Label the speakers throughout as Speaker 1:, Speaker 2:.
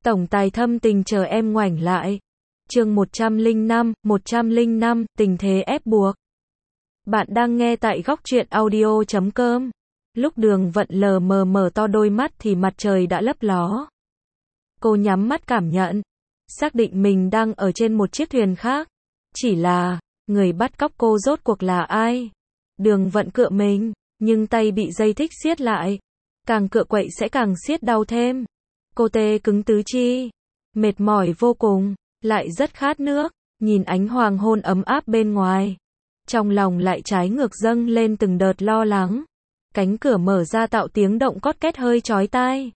Speaker 1: Tổng tài thâm tình chờ em ngoảnh lại. Chương 105, tình thế ép buộc. Bạn đang nghe tại góc truyện audio.com. Lúc Đường Vận lờ mờ mở to đôi mắt thì mặt trời đã lấp ló. Cô nhắm mắt cảm nhận, xác định mình đang ở trên một chiếc thuyền khác. Chỉ là, người bắt cóc cô rốt cuộc là ai? Đường Vận cựa mình, nhưng tay bị dây thích siết lại. Càng cựa quậy sẽ càng siết đau thêm. Cô tê cứng tứ chi, mệt mỏi vô cùng, lại rất khát nước, nhìn ánh hoàng hôn ấm áp bên ngoài. Trong lòng lại trái ngược dâng lên từng đợt lo lắng. Cánh cửa mở ra tạo tiếng động cót két hơi chói tai.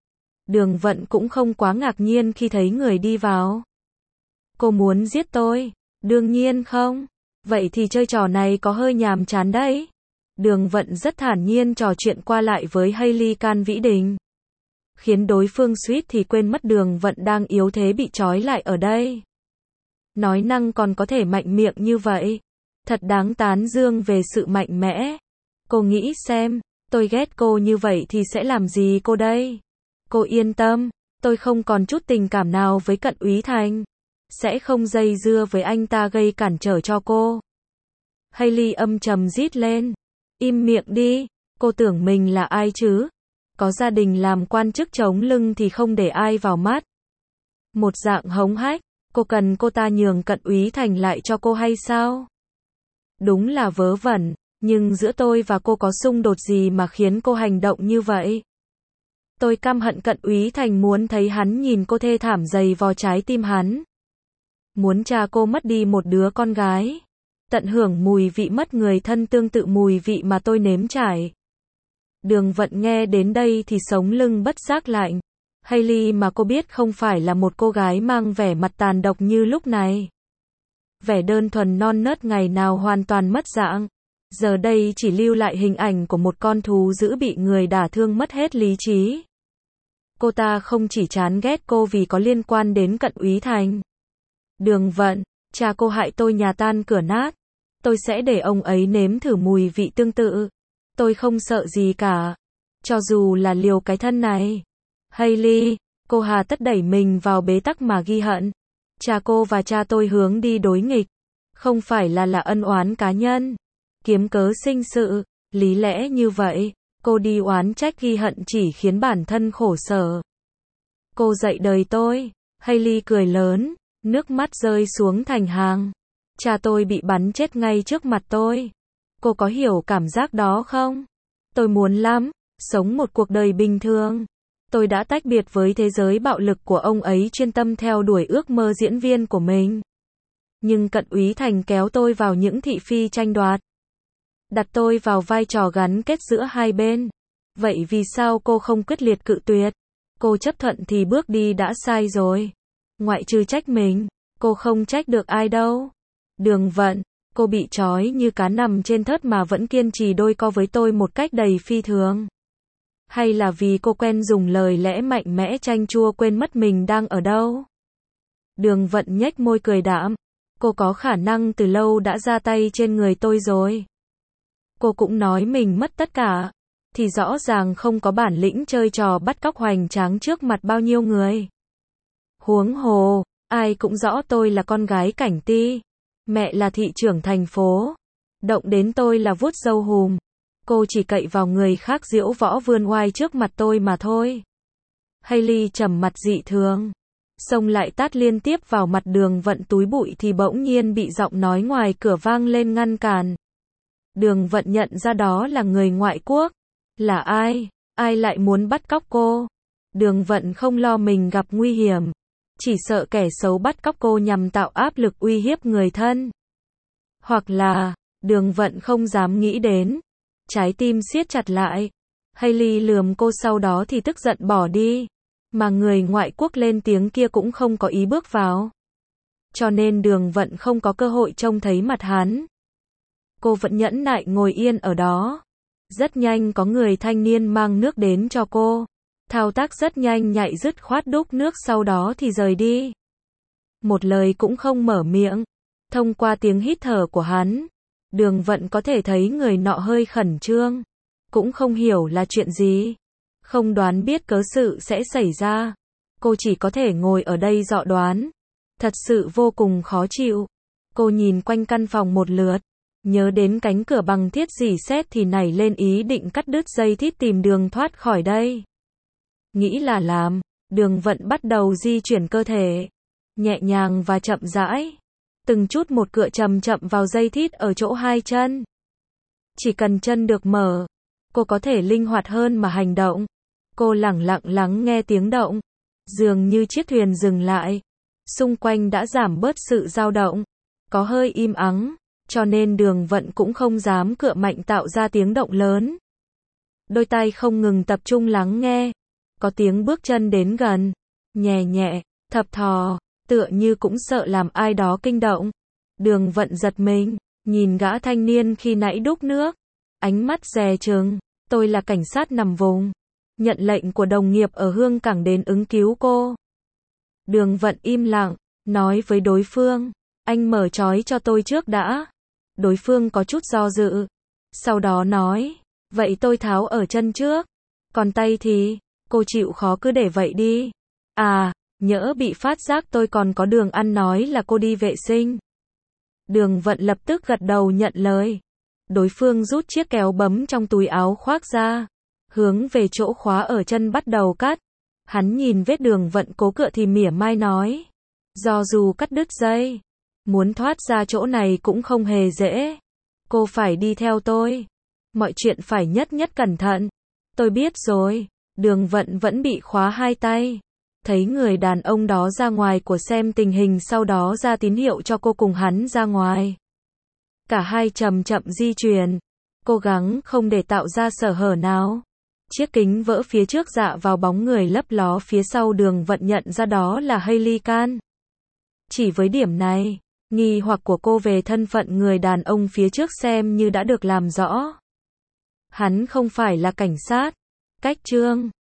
Speaker 1: Đường Vận cũng không quá ngạc nhiên khi thấy người đi vào. Cô muốn giết tôi? Đương nhiên không. Vậy thì chơi trò này có hơi nhàm chán đấy. Đường Vận rất thản nhiên trò chuyện qua lại với Hailey Can Vĩ Đình. Khiến đối phương suýt thì quên mất Đường Vận đang yếu thế bị trói lại ở đây. Nói năng còn có thể mạnh miệng như vậy. Thật đáng tán dương về sự mạnh mẽ. Cô nghĩ xem, tôi ghét cô như vậy thì sẽ làm gì cô đây? Cô yên tâm, tôi không còn chút tình cảm nào với Cận Úy Thành. Sẽ không dây dưa với anh ta gây cản trở cho cô. Hailey âm trầm rít lên. Im miệng đi, cô tưởng mình là ai chứ? Có gia đình làm quan chức chống lưng thì không để ai vào mắt. Một dạng hống hách, cô cần cô ta nhường Cận Úy Thành lại cho cô hay sao? Đúng là vớ vẩn, nhưng giữa tôi và cô có xung đột gì mà khiến cô hành động như vậy? Tôi căm hận Cận Úy Thành muốn thấy hắn nhìn cô thê thảm dày vò trái tim hắn. Muốn cha cô mất đi một đứa con gái. Tận hưởng mùi vị mất người thân tương tự mùi vị mà tôi nếm trải. Đường Vận nghe đến đây thì sống lưng bất giác lạnh. Hailey mà cô biết không phải là một cô gái mang vẻ mặt tàn độc như lúc này. Vẻ đơn thuần non nớt ngày nào hoàn toàn mất dạng. Giờ đây chỉ lưu lại hình ảnh của một con thú dữ bị người đả thương mất hết lý trí. Cô ta không chỉ chán ghét cô vì có liên quan đến Cận Úy Thành. Đường Vận, cha cô hại tôi nhà tan cửa nát. Tôi sẽ để ông ấy nếm thử mùi vị tương tự. Tôi không sợ gì cả. Cho dù là liều cái thân này. Hailey, cô hà tất đẩy mình vào bế tắc mà ghi hận. Cha cô và cha tôi hướng đi đối nghịch. Không phải là ân oán cá nhân. Kiếm cớ sinh sự. Lý lẽ như vậy, cô đi oán trách ghi hận chỉ khiến bản thân khổ sở. Cô dạy đời tôi. Hailey cười lớn, nước mắt rơi xuống thành hàng. Cha tôi bị bắn chết ngay trước mặt tôi. Cô có hiểu cảm giác đó không? Tôi muốn lắm, sống một cuộc đời bình thường. Tôi đã tách biệt với thế giới bạo lực của ông ấy chuyên tâm theo đuổi ước mơ diễn viên của mình. Nhưng Cận Úy Thành kéo tôi vào những thị phi tranh đoạt. Đặt tôi vào vai trò gắn kết giữa hai bên. Vậy vì sao cô không quyết liệt cự tuyệt? Cô chấp thuận thì bước đi đã sai rồi. Ngoại trừ trách mình, cô không trách được ai đâu. Đường Vận, cô bị trói như cá nằm trên thớt mà vẫn kiên trì đôi co với tôi một cách đầy phi thường. Hay là vì cô quen dùng lời lẽ mạnh mẽ chanh chua quên mất mình đang ở đâu? Đường Vận nhếch môi cười đạm. Cô có khả năng từ lâu đã ra tay trên người tôi rồi. Cô cũng nói mình mất tất cả. Thì rõ ràng không có bản lĩnh chơi trò bắt cóc hoành tráng trước mặt bao nhiêu người. Huống hồ, ai cũng rõ tôi là con gái Cảnh Ti. Mẹ là thị trưởng thành phố. Động đến tôi là vuốt râu hùm. Cô chỉ cậy vào người khác diễu võ vươn oai trước mặt tôi mà thôi. Hailey trầm mặt dị thường. Xông lại tát liên tiếp vào mặt Đường Vận túi bụi thì bỗng nhiên bị giọng nói ngoài cửa vang lên ngăn cản. Đường Vận nhận ra đó là người ngoại quốc. Là ai? Ai lại muốn bắt cóc cô? Đường Vận không lo mình gặp nguy hiểm. Chỉ sợ kẻ xấu bắt cóc cô nhằm tạo áp lực uy hiếp người thân. Hoặc là, Đường Vận không dám nghĩ đến. Trái tim siết chặt lại. Hailey lườm cô sau đó thì tức giận bỏ đi. Mà người ngoại quốc lên tiếng kia cũng không có ý bước vào. Cho nên Đường Vận không có cơ hội trông thấy mặt hắn. Cô vẫn nhẫn nại ngồi yên ở đó. Rất nhanh có người thanh niên mang nước đến cho cô. Thao tác rất nhanh nhạy dứt khoát đúc nước sau đó thì rời đi. Một lời cũng không mở miệng. Thông qua tiếng hít thở của hắn, Đường Vận có thể thấy người nọ hơi khẩn trương. Cũng không hiểu là chuyện gì. Không đoán biết cớ sự sẽ xảy ra. Cô chỉ có thể ngồi ở đây dọ đoán. Thật sự vô cùng khó chịu. Cô nhìn quanh căn phòng một lượt. Nhớ đến cánh cửa bằng thiết rỉ sét thì nảy lên ý định cắt đứt dây thít tìm đường thoát khỏi đây. Nghĩ là làm, Đường Vận bắt đầu di chuyển cơ thể. Nhẹ nhàng và chậm rãi. Từng chút một cựa chậm chậm vào dây thít ở chỗ hai chân. Chỉ cần chân được mở, cô có thể linh hoạt hơn mà hành động. Cô lẳng lặng lắng nghe tiếng động. Dường như chiếc thuyền dừng lại. Xung quanh đã giảm bớt sự dao động. Có hơi im ắng, cho nên Đường Vận cũng không dám cựa mạnh tạo ra tiếng động lớn. Đôi tay không ngừng tập trung lắng nghe. Có tiếng bước chân đến gần. Nhẹ nhẹ, thập thò, tựa như cũng sợ làm ai đó kinh động. Đường Vận giật mình, nhìn gã thanh niên khi nãy đúc nước. Ánh mắt dè chừng, tôi là cảnh sát nằm vùng. Nhận lệnh của đồng nghiệp ở Hương Cảng đến ứng cứu cô. Đường Vận im lặng, nói với đối phương, anh mở trói cho tôi trước đã. Đối phương có chút do dự. Sau đó nói, vậy tôi tháo ở chân trước. Còn tay thì, cô chịu khó cứ để vậy đi. À, nhỡ bị phát giác tôi còn có đường ăn nói là cô đi vệ sinh. Đường Vận lập tức gật đầu nhận lời. Đối phương rút chiếc kéo bấm trong túi áo khoác ra. Hướng về chỗ khóa ở chân bắt đầu cắt. Hắn nhìn vết Đường Vận cố cựa thì mỉa mai nói. Do dù cắt đứt dây, muốn thoát ra chỗ này cũng không hề dễ. Cô phải đi theo tôi. Mọi chuyện phải nhất nhất cẩn thận. Tôi biết rồi. Đường Vận vẫn bị khóa hai tay. Thấy người đàn ông đó ra ngoài của xem tình hình, sau đó ra tín hiệu cho cô cùng hắn ra ngoài. Cả hai chậm chậm di chuyển. Cố gắng không để tạo ra sở hở nào. Chiếc kính vỡ phía trước dạ vào bóng người lấp ló phía sau. Đường Vận nhận ra đó là Hailey Can. Chỉ với điểm này, nghi hoặc của cô về thân phận người đàn ông phía trước xem như đã được làm rõ. Hắn không phải là cảnh sát. Cách Trương